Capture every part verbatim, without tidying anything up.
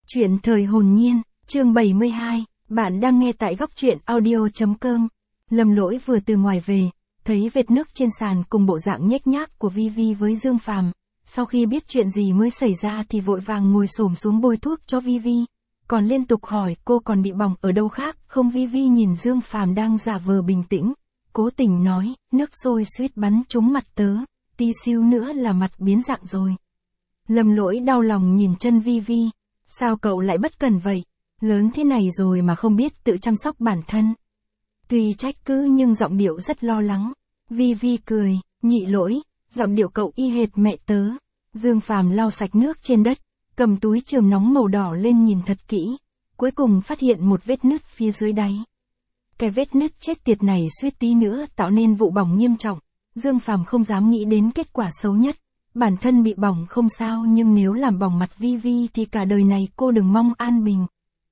Chuyện thời hồn nhiên, chương bảy mươi hai, bạn đang nghe tại góc truyện audio chấm com. Lâm Lỗi vừa từ ngoài về, thấy vệt nước trên sàn cùng bộ dạng nhếch nhác của Vi Vi với Dương Phàm. Sau khi biết chuyện gì mới xảy ra thì vội vàng ngồi xổm xuống bôi thuốc cho Vi Vi, còn liên tục hỏi cô còn bị bỏng ở đâu khác không. Vi Vi nhìn Dương Phàm đang giả vờ bình tĩnh, cố tình nói, nước sôi suýt bắn trúng mặt tớ, tí xíu nữa là mặt biến dạng rồi. Lâm Lỗi đau lòng nhìn chân Vi Vi, sao cậu lại bất cẩn vậy, lớn thế này rồi mà không biết tự chăm sóc bản thân. Tuy trách cứ nhưng giọng điệu rất lo lắng. Vi Vi cười, Nhị Lỗi, giọng điệu cậu y hệt mẹ tớ. Dương Phàm lau sạch nước trên đất, cầm túi chườm nóng màu đỏ lên nhìn thật kỹ, cuối cùng phát hiện một vết nứt phía dưới đáy. Cái vết nứt chết tiệt này suýt tí nữa tạo nên vụ bỏng nghiêm trọng. Dương Phàm không dám nghĩ đến kết quả xấu nhất. Bản thân bị bỏng không sao nhưng nếu làm bỏng mặt Vi Vi thì cả đời này cô đừng mong an bình.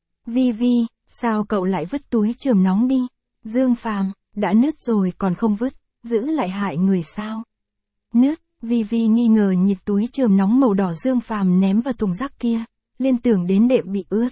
Vi Vi, sao cậu lại vứt túi chườm nóng đi? Dương Phàm, đã nứt rồi còn không vứt, giữ lại hại người sao? Nứt, Vi Vi nghi ngờ nhìn túi chườm nóng màu đỏ Dương Phàm ném vào thùng rác kia, liên tưởng đến đệm bị ướt.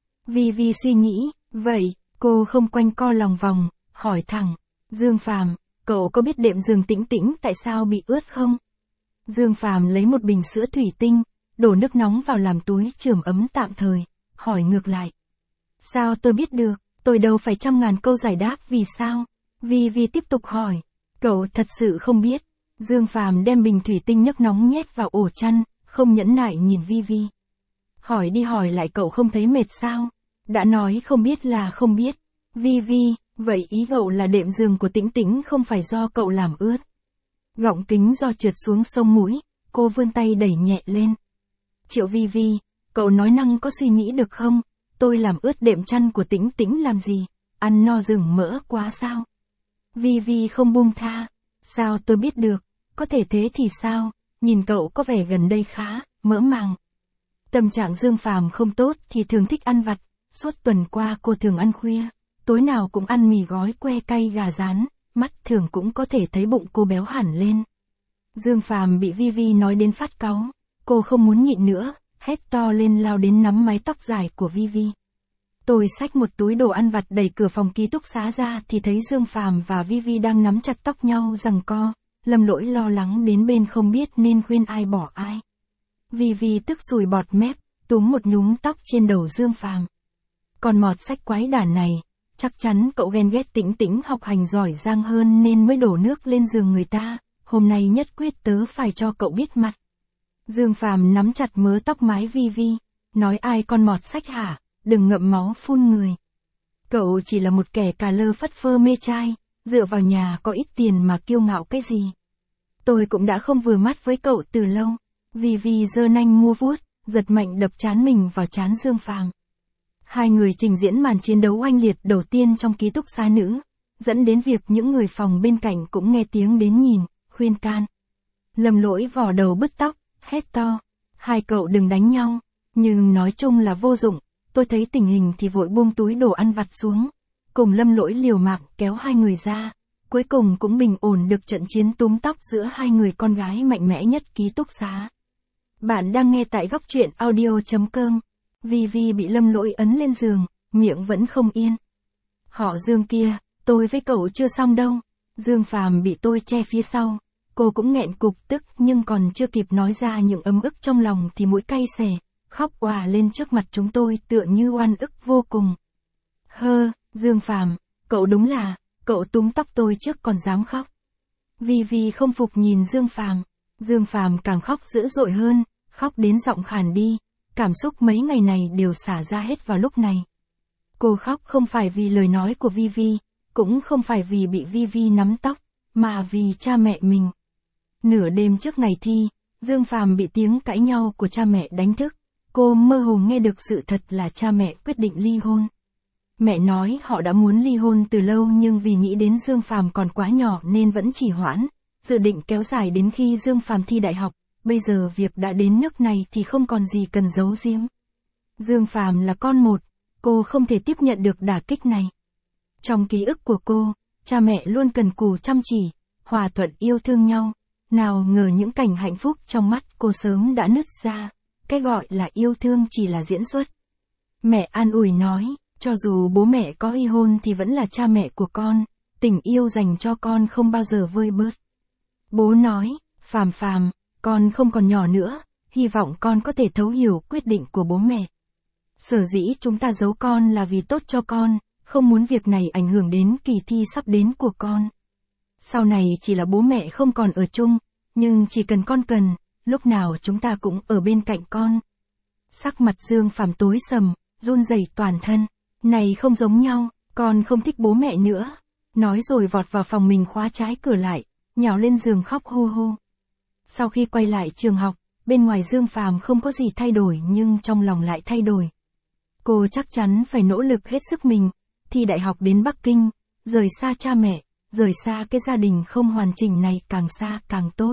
Vi Vi suy nghĩ, vậy, cô không quanh co lòng vòng, hỏi thẳng, Dương Phàm, cậu có biết đệm giường Tĩnh Tĩnh tại sao bị ướt không? Dương Phàm lấy một bình sữa thủy tinh, đổ nước nóng vào làm túi chườm ấm tạm thời, hỏi ngược lại. Sao tôi biết được, tôi đâu phải trăm ngàn câu giải đáp vì sao? Vi Vi tiếp tục hỏi, cậu thật sự không biết. Dương Phàm đem bình thủy tinh nước nóng nhét vào ổ chăn, không nhẫn nại nhìn Vi Vi. Hỏi đi hỏi lại cậu không thấy mệt sao? Đã nói không biết là không biết. Vi Vi, vậy ý cậu là đệm giường của Tĩnh Tĩnh không phải do cậu làm ướt. Gọng kính do trượt xuống sông mũi, cô vươn tay đẩy nhẹ lên. Triệu Vi Vi, cậu nói năng có suy nghĩ được không? Tôi làm ướt đệm chăn của Tĩnh Tĩnh làm gì? Ăn no rừng mỡ quá sao? Vi Vi không buông tha. Sao tôi biết được? Có thể thế thì sao? Nhìn cậu có vẻ gần đây khá mỡ màng. Tâm trạng Dương Phàm không tốt thì thường thích ăn vặt. Suốt tuần qua cô thường ăn khuya, tối nào cũng ăn mì gói que cay gà rán. Mắt thường cũng có thể thấy bụng cô béo hẳn lên. Dương Phàm bị Vi Vi nói đến phát cáu, cô không muốn nhịn nữa, hét to lên lao đến nắm mái tóc dài của Vi Vi. Tôi xách một túi đồ ăn vặt đẩy cửa phòng ký túc xá ra thì thấy Dương Phàm và Vi Vi đang nắm chặt tóc nhau giằng co. Lâm Lỗi lo lắng đến bên không biết nên khuyên ai bỏ ai. Vi Vi tức sùi bọt mép, túm một nhúm tóc trên đầu Dương Phàm. Còn mọt sách quái đản này, chắc chắn cậu ghen ghét Tĩnh Tĩnh học hành giỏi giang hơn nên mới đổ nước lên giường người ta, hôm nay nhất quyết tớ phải cho cậu biết mặt. Dương Phàm nắm chặt mớ tóc mái Vi Vi, nói ai con mọt sách hả, đừng ngậm máu phun người. Cậu chỉ là một kẻ cà lơ phất phơ mê trai, dựa vào nhà có ít tiền mà kiêu ngạo cái gì. Tôi cũng đã không vừa mắt với cậu từ lâu. Vi Vi giơ nanh mua vuốt, giật mạnh đập trán mình vào trán Dương Phàm. Hai người trình diễn màn chiến đấu oanh liệt đầu tiên trong ký túc xá nữ, dẫn đến việc những người phòng bên cạnh cũng nghe tiếng đến nhìn, khuyên can. Lâm Lỗi vò đầu bứt tóc, hét to, hai cậu đừng đánh nhau, nhưng nói chung là vô dụng. Tôi thấy tình hình thì vội buông túi đồ ăn vặt xuống, cùng Lâm Lỗi liều mạng kéo hai người ra, cuối cùng cũng bình ổn được trận chiến túm tóc giữa hai người con gái mạnh mẽ nhất ký túc xá. Bạn đang nghe tại góc truyện audio chấm com. Vi Vi bị Lâm Lỗi ấn lên giường, miệng vẫn không yên. Họ Dương kia, tôi với cậu chưa xong đâu. Dương Phàm bị tôi che phía sau, cô cũng nghẹn cục tức nhưng còn chưa kịp nói ra những ấm ức trong lòng thì mũi cay xè, khóc òa lên trước mặt chúng tôi tựa như oan ức vô cùng. Hơ, Dương Phàm, cậu đúng là, cậu túm tóc tôi trước còn dám khóc. Vi Vi không phục nhìn Dương Phàm, Dương Phàm càng khóc dữ dội hơn, khóc đến giọng khàn đi. Cảm xúc mấy ngày này đều xả ra hết vào lúc này. Cô khóc không phải vì lời nói của Vi Vi, cũng không phải vì bị Vi Vi nắm tóc, mà vì cha mẹ mình. Nửa đêm trước ngày thi, Dương Phàm bị tiếng cãi nhau của cha mẹ đánh thức. Cô mơ hồ nghe được sự thật là cha mẹ quyết định ly hôn. Mẹ nói họ đã muốn ly hôn từ lâu nhưng vì nghĩ đến Dương Phàm còn quá nhỏ nên vẫn trì hoãn, dự định kéo dài đến khi Dương Phàm thi đại học. Bây giờ việc đã đến nước này thì không còn gì cần giấu giếm. Dương Phàm là con một, cô không thể tiếp nhận được đả kích này. Trong ký ức của cô, cha mẹ luôn cần cù chăm chỉ, hòa thuận yêu thương nhau. Nào ngờ những cảnh hạnh phúc trong mắt cô sớm đã nứt ra. Cái gọi là yêu thương chỉ là diễn xuất, Mẹ an ủi nói, cho dù bố mẹ có ly hôn thì vẫn là cha mẹ của con, tình yêu dành cho con không bao giờ vơi bớt. Bố nói, Phàm Phàm, con không còn nhỏ nữa, hy vọng con có thể thấu hiểu quyết định của bố mẹ. Sở dĩ chúng ta giấu con là vì tốt cho con, không muốn việc này ảnh hưởng đến kỳ thi sắp đến của con. Sau này chỉ là bố mẹ không còn ở chung, nhưng chỉ cần con cần, lúc nào chúng ta cũng ở bên cạnh con. Sắc mặt Dương Phàm tối sầm, run rẩy toàn thân. Này không giống nhau, con không thích bố mẹ nữa. Nói rồi vọt vào phòng mình khóa trái cửa lại, nhào lên giường khóc hu hu. Sau khi quay lại trường học, bên ngoài Dương Phàm không có gì thay đổi nhưng trong lòng lại thay đổi. Cô chắc chắn phải nỗ lực hết sức mình, thi đại học đến Bắc Kinh, rời xa cha mẹ, rời xa cái gia đình không hoàn chỉnh này càng xa càng tốt.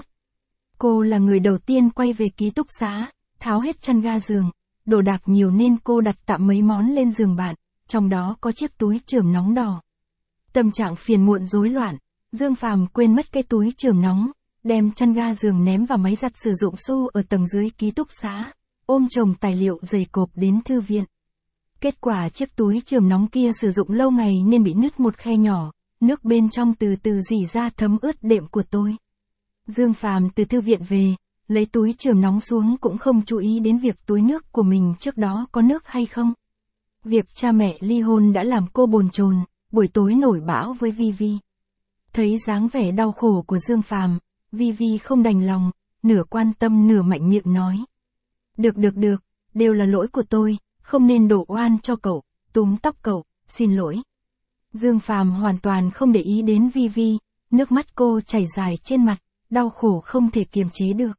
Cô là người đầu tiên quay về ký túc xá, tháo hết chăn ga giường, đồ đạc nhiều nên cô đặt tạm mấy món lên giường bạn, trong đó có chiếc túi chườm nóng đỏ. Tâm trạng phiền muộn rối loạn, Dương Phàm quên mất cái túi chườm nóng, đem chăn ga giường ném vào máy giặt sử dụng xô ở tầng dưới ký túc xá, ôm chồng tài liệu dày cộp đến thư viện. Kết quả chiếc túi chườm nóng kia sử dụng lâu ngày nên bị nứt một khe nhỏ, nước bên trong từ từ rỉ ra thấm ướt đệm của tôi. Dương Phàm từ thư viện về, lấy túi chườm nóng xuống cũng không chú ý đến việc túi nước của mình trước đó có nước hay không. Việc cha mẹ ly hôn đã làm cô bồn chồn, buổi tối nổi bão với Vivi. Thấy dáng vẻ đau khổ của Dương Phàm, Vivi không đành lòng, nửa quan tâm nửa mạnh miệng nói. Được được được, đều là lỗi của tôi, không nên đổ oan cho cậu, túm tóc cậu, xin lỗi. Dương Phàm hoàn toàn không để ý đến Vivi, nước mắt cô chảy dài trên mặt, đau khổ không thể kiềm chế được.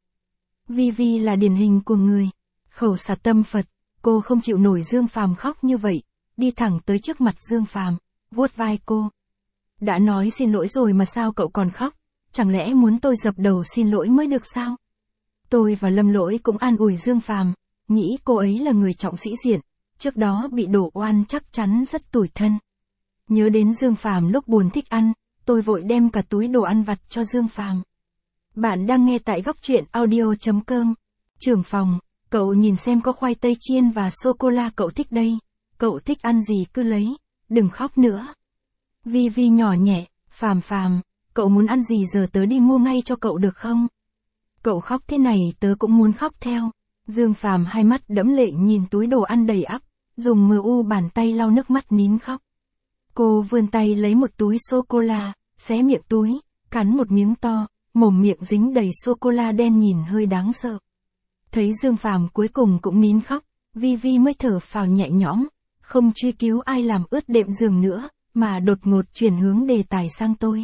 Vivi là điển hình của người khẩu xà tâm Phật, cô không chịu nổi Dương Phàm khóc như vậy, đi thẳng tới trước mặt Dương Phàm, vuốt vai cô. Đã nói xin lỗi rồi mà sao cậu còn khóc, chẳng lẽ muốn tôi dập đầu xin lỗi mới được sao? Tôi và Lâm Lỗi cũng an ủi Dương Phàm, nghĩ cô ấy là người trọng sĩ diện, trước đó bị đổ oan chắc chắn rất tủi thân. Nhớ đến Dương Phàm lúc buồn thích ăn, tôi vội đem cả túi đồ ăn vặt cho Dương Phàm. Bạn đang nghe tại góc truyện audio chấm com. Trưởng phòng, cậu nhìn xem có khoai tây chiên và sô-cô-la cậu thích đây. Cậu thích ăn gì cứ lấy, đừng khóc nữa. Vivi nhỏ nhẹ, Phàm Phàm, cậu muốn ăn gì giờ tớ đi mua ngay cho cậu được không? Cậu khóc thế này tớ cũng muốn khóc theo. Dương Phàm hai mắt đẫm lệ nhìn túi đồ ăn đầy ắp, dùng mờ u bàn tay lau nước mắt nín khóc. Cô vươn tay lấy một túi sô-cô-la, xé miệng túi, cắn một miếng to, mồm miệng dính đầy sô-cô-la đen nhìn hơi đáng sợ. Thấy Dương Phàm cuối cùng cũng nín khóc, Vivi mới thở phào nhẹ nhõm, không truy cứu ai làm ướt đệm giường nữa, mà đột ngột chuyển hướng đề tài sang tôi.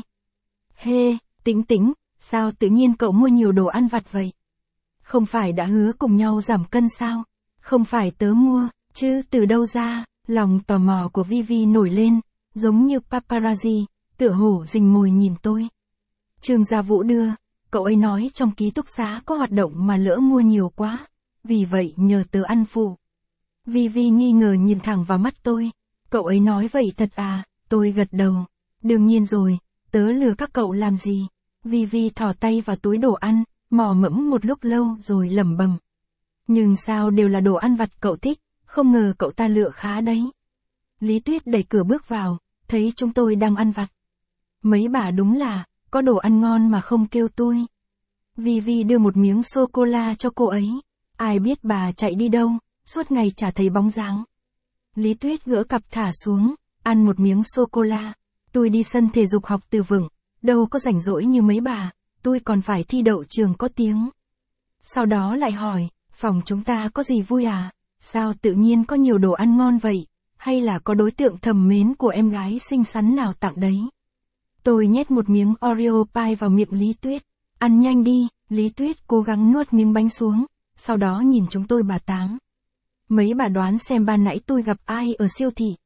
Hê, Tĩnh Tĩnh, sao tự nhiên cậu mua nhiều đồ ăn vặt vậy? Không phải đã hứa cùng nhau giảm cân sao? Không phải tớ mua, chứ từ đâu ra? Lòng tò mò của Vivi nổi lên, giống như paparazzi, tựa hổ rình mồi nhìn tôi. Trương Gia Vũ đưa, cậu ấy nói trong ký túc xá có hoạt động mà lỡ mua nhiều quá, vì vậy nhờ tớ ăn phụ. Vivi nghi ngờ nhìn thẳng vào mắt tôi, cậu ấy nói vậy thật à? Tôi gật đầu, đương nhiên rồi, tớ lừa các cậu làm gì? Vivi thò tay vào túi đồ ăn, mò mẫm một lúc lâu rồi lẩm bẩm. Nhưng sao đều là đồ ăn vặt cậu thích, không ngờ cậu ta lựa khá đấy. Lý Tuyết đẩy cửa bước vào, thấy chúng tôi đang ăn vặt. Mấy bà đúng là, có đồ ăn ngon mà không kêu tôi. Vivi đưa một miếng sô-cô-la cho cô ấy. Ai biết bà chạy đi đâu, suốt ngày chả thấy bóng dáng. Lý Tuyết gỡ cặp thả xuống, ăn một miếng sô-cô-la. Tôi đi sân thể dục học từ vựng, đâu có rảnh rỗi như mấy bà, tôi còn phải thi đậu trường có tiếng. Sau đó lại hỏi, phòng chúng ta có gì vui à? Sao tự nhiên có nhiều đồ ăn ngon vậy? Hay là có đối tượng thầm mến của em gái xinh xắn nào tặng đấy? Tôi nhét một miếng Oreo pie vào miệng Lý Tuyết. Ăn nhanh đi, Lý Tuyết cố gắng nuốt miếng bánh xuống, sau đó nhìn chúng tôi bà Tám. Mấy bà đoán xem ban nãy tôi gặp ai ở siêu thị?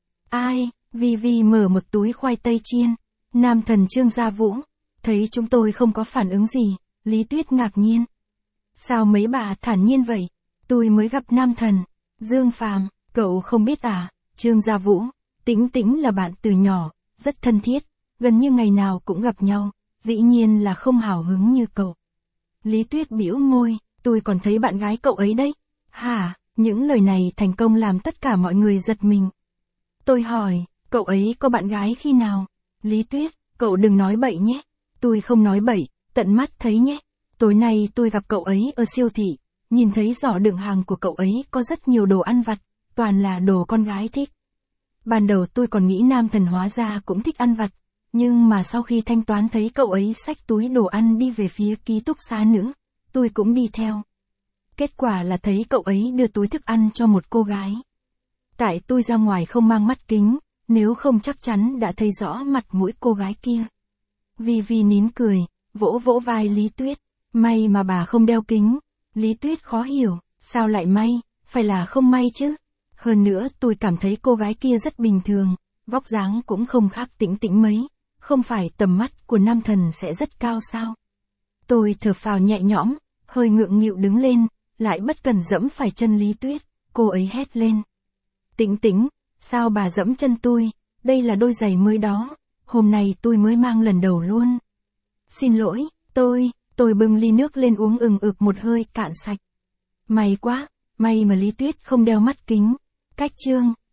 Ai? Vivi mở một túi khoai tây chiên. Nam thần Trương Gia Vũ. Thấy chúng tôi không có phản ứng gì, Lý Tuyết ngạc nhiên. Sao mấy bà thản nhiên vậy? Tôi mới gặp nam thần. Dương Phàm, cậu không biết à? Trương Gia Vũ, Tĩnh Tĩnh là bạn từ nhỏ, rất thân thiết, gần như ngày nào cũng gặp nhau, dĩ nhiên là không hào hứng như cậu. Lý Tuyết bĩu môi, tôi còn thấy bạn gái cậu ấy đấy. Hả? Những lời này thành công làm tất cả mọi người giật mình. Tôi hỏi, cậu ấy có bạn gái khi nào? Lý Tuyết, cậu đừng nói bậy nhé. Tôi không nói bậy, tận mắt thấy nhé. Tối nay tôi gặp cậu ấy ở siêu thị, nhìn thấy giỏ đựng hàng của cậu ấy có rất nhiều đồ ăn vặt, toàn là đồ con gái thích. Ban đầu tôi còn nghĩ nam thần hóa ra cũng thích ăn vặt, nhưng mà sau khi thanh toán thấy cậu ấy xách túi đồ ăn đi về phía ký túc xá nữ, tôi cũng đi theo. Kết quả là thấy cậu ấy đưa túi thức ăn cho một cô gái. Tại tôi ra ngoài không mang mắt kính, nếu không chắc chắn đã thấy rõ mặt mũi cô gái kia. Vi Vi nín cười, vỗ vỗ vai Lý Tuyết, may mà bà không đeo kính. Lý Tuyết khó hiểu, sao lại may, phải là không may chứ. Hơn nữa tôi cảm thấy cô gái kia rất bình thường, vóc dáng cũng không khác Tĩnh Tĩnh mấy, không phải tầm mắt của nam thần sẽ rất cao sao. Tôi thở phào nhẹ nhõm, hơi ngượng nghịu đứng lên, lại bất cần dẫm phải chân Lý Tuyết, cô ấy hét lên. Tĩnh Tĩnh, sao bà dẫm chân tôi, đây là đôi giày mới đó, hôm nay tôi mới mang lần đầu luôn. Xin lỗi, tôi, tôi bưng ly nước lên uống ừng ực một hơi cạn sạch. May quá, may mà Lý Tuyết không đeo mắt kính. Cách chương